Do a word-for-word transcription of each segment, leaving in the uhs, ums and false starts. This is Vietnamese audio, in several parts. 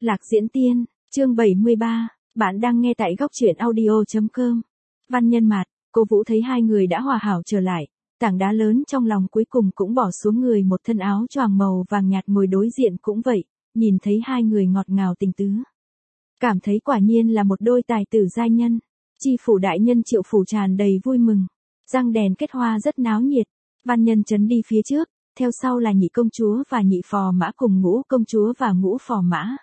Lạc Diễn Tiên, chương bảy mươi ba, bạn đang nghe tại góc truyện audio chấm com. Văn Nhân Mạt, Cố Vũ thấy hai người đã hòa hảo trở lại, tảng đá lớn trong lòng cuối cùng cũng bỏ xuống người, một thân áo choàng màu vàng nhạt ngồi đối diện cũng vậy, nhìn thấy hai người ngọt ngào tình tứ. Cảm thấy quả nhiên là một đôi tài tử giai nhân, Chi phủ đại nhân Triệu phủ tràn đầy vui mừng, răng đèn kết hoa rất náo nhiệt, Văn Nhân Chấn đi phía trước, theo sau là nhị công chúa và nhị phò mã cùng ngũ công chúa và ngũ phò mã.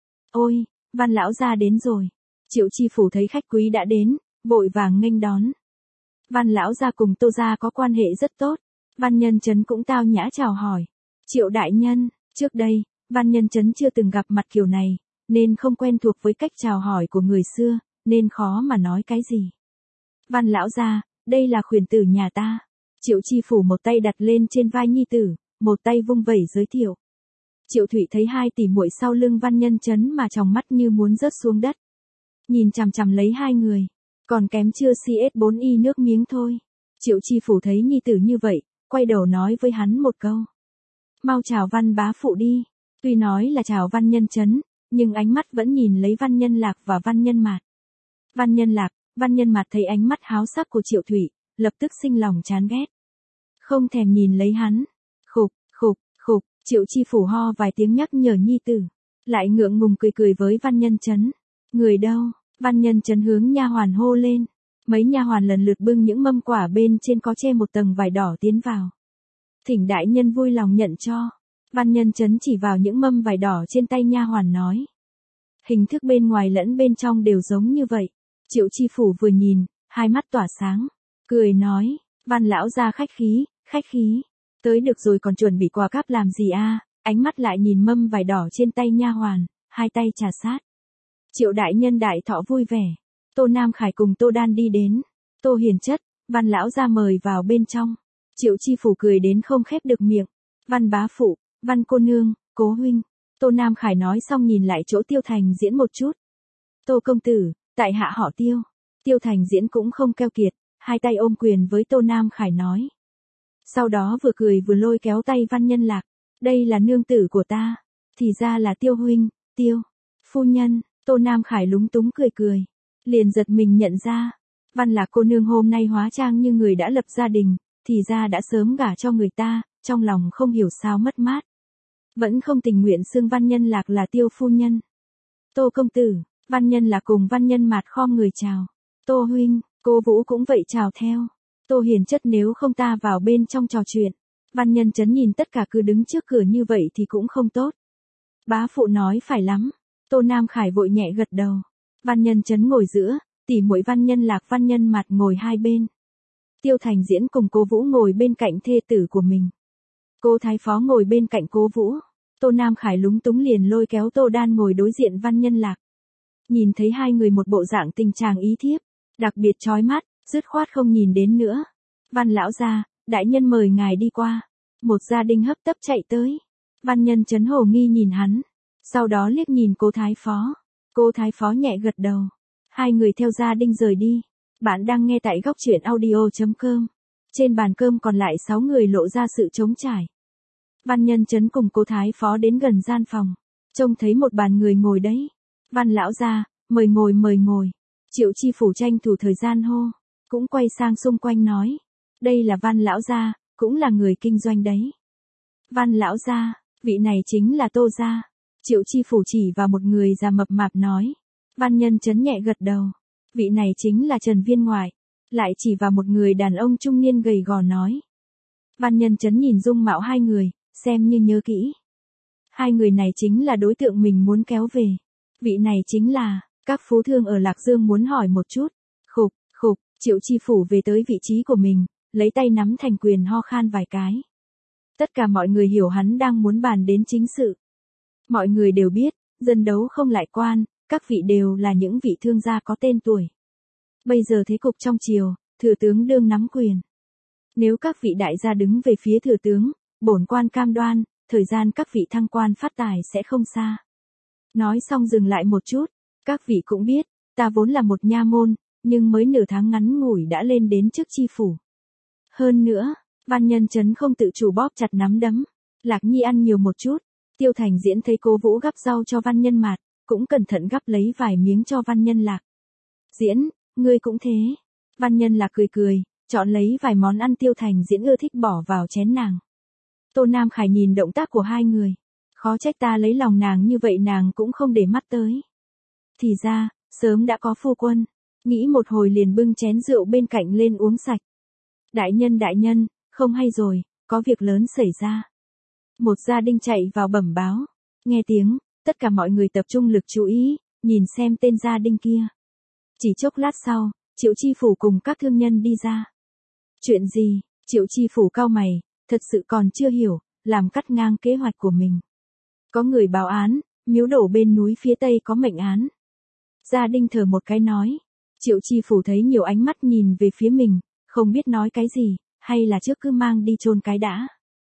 Ôi, Văn lão gia đến rồi. Triệu chi phủ thấy khách quý đã đến, vội vàng nghênh đón. Văn lão gia cùng Tô gia có quan hệ rất tốt, Văn Nhân Chấn cũng tao nhã chào hỏi. Triệu đại nhân, trước đây, Văn Nhân Chấn chưa từng gặp mặt kiểu này, nên không quen thuộc với cách chào hỏi của người xưa, nên khó mà nói cái gì. Văn lão gia, đây là khuyển tử nhà ta. Triệu chi phủ một tay đặt lên trên vai nhi tử, một tay vung vẩy giới thiệu. Triệu Thụy thấy hai tỷ muội sau lưng Văn Nhân Chấn mà tròng mắt như muốn rớt xuống đất. Nhìn chằm chằm lấy hai người, còn kém chưa xê ét bốn y nước miếng thôi. Triệu chi phủ thấy nhi tử như vậy, quay đầu nói với hắn một câu. Mau chào Văn bá phụ đi. Tuy nói là chào Văn Nhân Chấn, nhưng ánh mắt vẫn nhìn lấy Văn Nhân Lạc và Văn Nhân Mạt. Văn Nhân Lạc, Văn Nhân Mạt thấy ánh mắt háo sắc của Triệu Thụy, lập tức sinh lòng chán ghét. Không thèm nhìn lấy hắn. Khục, khục, khục, Triệu chi phủ ho vài tiếng nhắc nhở nhi tử. Lại ngượng ngùng cười cười với Văn Nhân Chấn. Người đâu? Văn Nhân Chấn hướng nha hoàn hô lên. Mấy nha hoàn lần lượt bưng những mâm quả bên trên có che một tầng vải đỏ tiến vào. Thỉnh đại nhân vui lòng nhận cho. Văn Nhân Chấn chỉ vào những mâm vải đỏ trên tay nha hoàn nói. Hình thức bên ngoài lẫn bên trong đều giống như vậy. Triệu chi phủ vừa nhìn, hai mắt tỏa sáng. Cười nói, Văn lão gia khách khí, khách khí. Tới được rồi còn chuẩn bị quà cáp làm gì a? Ánh mắt lại nhìn mâm vải đỏ trên tay nha hoàn, hai tay trà sát. Triệu đại nhân đại thọ vui vẻ. Tô Nam Khải cùng Tô Đan đi đến. Tô hiền chất, Văn lão gia mời vào bên trong. Triệu chi phủ cười đến không khép được miệng. Văn bá phụ, Văn cô nương, Cố huynh. Tô Nam Khải nói xong nhìn lại chỗ Tiêu Thành Diễn một chút. Tô công tử, tại hạ họ Tiêu. Tiêu Thành Diễn cũng không keo kiệt, hai tay ôm quyền với Tô Nam Khải nói. Sau đó vừa cười vừa lôi kéo tay Văn Nhân Lạc. Đây là nương tử của ta. Thì ra là Tiêu huynh, Tiêu. Phu nhân, Tô Nam Khải lúng túng cười cười. Liền giật mình nhận ra. Văn Lạc cô nương hôm nay hóa trang như người đã lập gia đình, thì ra đã sớm gả cho người ta, trong lòng không hiểu sao mất mát. Vẫn không tình nguyện xưng Văn Nhân Lạc là Tiêu phu nhân. Tô công tử, Văn Nhân Lạc cùng Văn Nhân Mạt khom người chào. Tô huynh, Cố Vũ cũng vậy chào theo. Tô hiền chất nếu không ta vào bên trong trò chuyện. Văn Nhân Chấn nhìn tất cả cứ đứng trước cửa như vậy thì cũng không tốt. Bá phụ nói phải lắm. Tô Nam Khải vội nhẹ gật đầu. Văn Nhân Chấn ngồi giữa, tỷ muội Văn Nhân Lạc Văn Nhân Mạt ngồi hai bên. Tiêu Thành Diễn cùng Cố Vũ ngồi bên cạnh thê tử của mình. Cô thái phó ngồi bên cạnh Cố Vũ. Tô Nam Khải lúng túng liền lôi kéo Tô Đan ngồi đối diện Văn Nhân Lạc. Nhìn thấy hai người một bộ dạng tình chàng ý thiếp, đặc biệt chói mắt, dứt khoát không nhìn đến nữa. Văn lão gia, đại nhân mời ngài đi qua. Một gia đình hấp tấp chạy tới. Văn Nhân Chấn hồ nghi nhìn hắn. Sau đó liếc nhìn cô thái phó. Cô thái phó nhẹ gật đầu. Hai người theo gia đình rời đi. Bạn đang nghe tại góc truyện audio chấm com. Trên bàn cơm còn lại sáu người lộ ra sự trống trải. Văn Nhân Chấn cùng cô thái phó đến gần gian phòng. Trông thấy một bàn người ngồi đấy. Văn lão gia, mời ngồi mời ngồi. Triệu chi phủ tranh thủ thời gian hô. Cũng quay sang xung quanh nói. Đây là Văn lão gia, cũng là người kinh doanh đấy. Văn lão gia, vị này chính là Tô gia. Triệu chi phủ chỉ vào một người già mập mạp nói. Văn Nhân Chấn nhẹ gật đầu. Vị này chính là Trần Viên Ngoại. Lại chỉ vào một người đàn ông trung niên gầy gò nói. Văn Nhân Chấn nhìn dung mạo hai người, xem như nhớ kỹ. Hai người này chính là đối tượng mình muốn kéo về. Vị này chính là, các phú thương ở Lạc Dương muốn hỏi một chút. Khục, khục, Triệu chi phủ về tới vị trí của mình, lấy tay nắm thành quyền ho khan vài cái. Tất cả mọi người hiểu hắn đang muốn bàn đến chính sự. Mọi người đều biết, dân đấu không lại quan, các vị đều là những vị thương gia có tên tuổi. Bây giờ thế cục trong triều, thừa tướng đương nắm quyền. Nếu các vị đại gia đứng về phía thừa tướng, bổn quan cam đoan, thời gian các vị thăng quan phát tài sẽ không xa. Nói xong dừng lại một chút, các vị cũng biết, ta vốn là một nha môn, nhưng mới nửa tháng ngắn ngủi đã lên đến chức chi phủ. Hơn nữa, Văn Nhân Chấn không tự chủ bóp chặt nắm đấm. Lạc Nhi ăn nhiều một chút. Tiêu Thành Diễn thấy Cố Vũ gắp rau cho Văn Nhân Mạt, cũng cẩn thận gắp lấy vài miếng cho Văn Nhân Lạc. Diễn, ngươi cũng thế. Văn Nhân Lạc cười cười, chọn lấy vài món ăn Tiêu Thành Diễn ưa thích bỏ vào chén nàng. Tô Nam Khải nhìn động tác của hai người. Khó trách ta lấy lòng nàng như vậy nàng cũng không để mắt tới. Thì ra, sớm đã có phu quân. Nghĩ một hồi liền bưng chén rượu bên cạnh lên uống sạch. Đại nhân đại nhân, không hay rồi, có việc lớn xảy ra. Một gia đình chạy vào bẩm báo. Nghe tiếng, tất cả mọi người tập trung lực chú ý, nhìn xem tên gia đình kia. Chỉ chốc lát sau, Triệu Chi Phủ cùng các thương nhân đi ra. Chuyện gì? Triệu Chi Phủ cau mày, thật sự còn chưa hiểu, làm cắt ngang kế hoạch của mình. Có người báo án, miếu đổ bên núi phía tây có mệnh án. Gia đình thở một cái nói. Triệu Chi Phủ thấy nhiều ánh mắt nhìn về phía mình, không biết nói cái gì, hay là trước cứ mang đi chôn cái đã.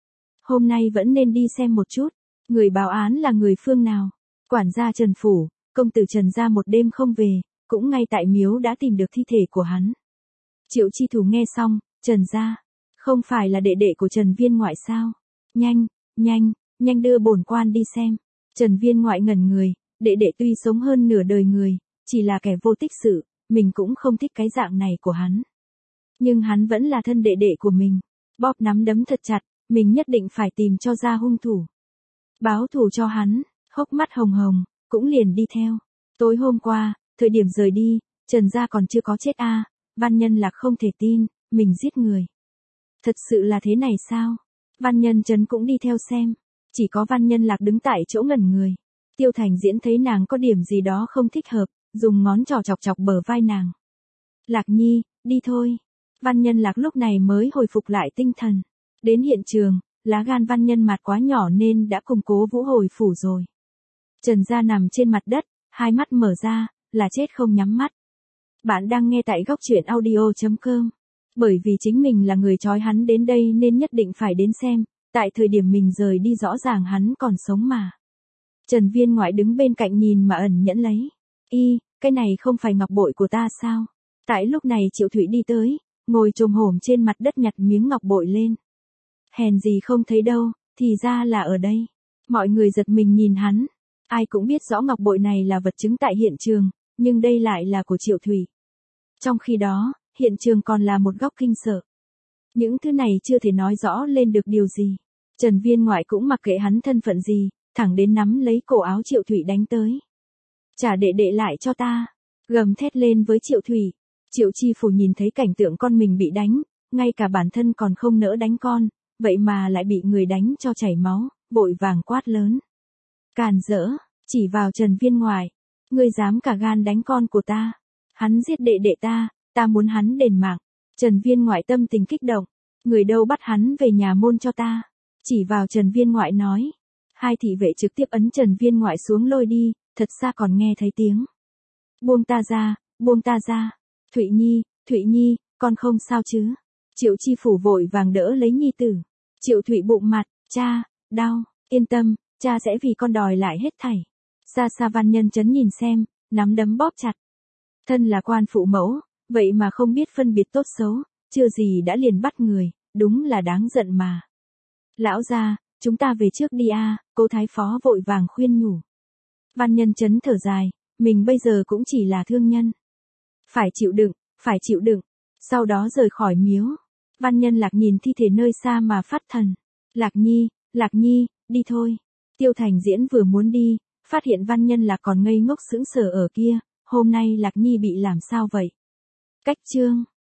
Hôm nay vẫn nên đi xem một chút, người báo án là người phương nào. Quản gia Trần Phủ, công tử Trần gia một đêm không về, cũng ngay tại miếu đã tìm được thi thể của hắn. Triệu Chi Thủ nghe xong, Trần gia, không phải là đệ đệ của Trần Viên Ngoại sao? Nhanh, nhanh, nhanh đưa bổn quan đi xem. Trần Viên Ngoại ngẩn người, đệ đệ tuy sống hơn nửa đời người, chỉ là kẻ vô tích sự, mình cũng không thích cái dạng này của hắn. Nhưng hắn vẫn là thân đệ đệ của mình, bóp nắm đấm thật chặt, mình nhất định phải tìm cho ra hung thủ. Báo thù cho hắn, hốc mắt hồng hồng, cũng liền đi theo. Tối hôm qua, thời điểm rời đi, Trần gia còn chưa có chết a, à, Văn Nhân Lạc không thể tin, mình giết người. Thật sự là thế này sao? Văn Nhân Trấn cũng đi theo xem, chỉ có Văn Nhân Lạc đứng tại chỗ ngẩn người. Tiêu Thành Diễn thấy nàng có điểm gì đó không thích hợp, dùng ngón trỏ chọc chọc bờ vai nàng. Lạc Nhi, đi thôi. Văn Nhân Lạc lúc này mới hồi phục lại tinh thần. Đến hiện trường, lá gan Văn Nhân Mạt quá nhỏ nên đã cùng Cố Vũ hồi phủ rồi. Trần gia nằm trên mặt đất, hai mắt mở ra, là chết không nhắm mắt. Bạn đang nghe tại góc truyện audio chấm com. Bởi vì chính mình là người trói hắn đến đây nên nhất định phải đến xem, tại thời điểm mình rời đi rõ ràng hắn còn sống mà. Trần Viên Ngoại đứng bên cạnh nhìn mà ẩn nhẫn lấy. Y, cái này không phải ngọc bội của ta sao? Tại lúc này Triệu Thụy đi tới, ngồi chồm hổm trên mặt đất nhặt miếng ngọc bội lên. Hèn gì không thấy đâu, thì ra là ở đây. Mọi người giật mình nhìn hắn. Ai cũng biết rõ ngọc bội này là vật chứng tại hiện trường, nhưng đây lại là của Triệu Thụy. Trong khi đó, hiện trường còn là một góc kinh sợ. Những thứ này chưa thể nói rõ lên được điều gì. Trần Viên Ngoại cũng mặc kệ hắn thân phận gì, thẳng đến nắm lấy cổ áo Triệu Thụy đánh tới. Trả đệ đệ lại cho ta. Gầm thét lên với Triệu Thụy. Triệu Chi Phủ nhìn thấy cảnh tượng con mình bị đánh, ngay cả bản thân còn không nỡ đánh con, vậy mà lại bị người đánh cho chảy máu, vội vàng quát lớn. Càn rỡ, chỉ vào Trần Viên Ngoại. Ngươi dám cả gan đánh con của ta. Hắn giết đệ đệ ta, ta muốn hắn đền mạng. Trần Viên Ngoại tâm tình kích động. Người đâu bắt hắn về nhà môn cho ta. Chỉ vào Trần Viên Ngoại nói. Hai thị vệ trực tiếp ấn Trần Viên Ngoại xuống lôi đi, thật xa còn nghe thấy tiếng. Buông ta ra, buông ta ra. Thụy Nhi, Thụy Nhi, con không sao chứ? Triệu Chi Phủ vội vàng đỡ lấy nhi tử. Triệu Thụy bụng mặt, cha, đau, yên tâm, cha sẽ vì con đòi lại hết thảy. Xa xa Văn Nhân Trấn nhìn xem, nắm đấm bóp chặt. Thân là quan phụ mẫu, vậy mà không biết phân biệt tốt xấu, chưa gì đã liền bắt người, đúng là đáng giận mà. Lão gia, chúng ta về trước đi a, Cố Thái Phó vội vàng khuyên nhủ. Văn Nhân Trấn thở dài, mình bây giờ cũng chỉ là thương nhân. Phải chịu đựng, phải chịu đựng. Sau đó rời khỏi miếu. Văn Nhân Lạc nhìn thi thể nơi xa mà phát thần. Lạc Nhi, Lạc Nhi, đi thôi. Tiêu Thành Diễn vừa muốn đi, phát hiện Văn Nhân Lạc còn ngây ngốc sững sờ ở kia. Hôm nay Lạc Nhi bị làm sao vậy? Cách chương.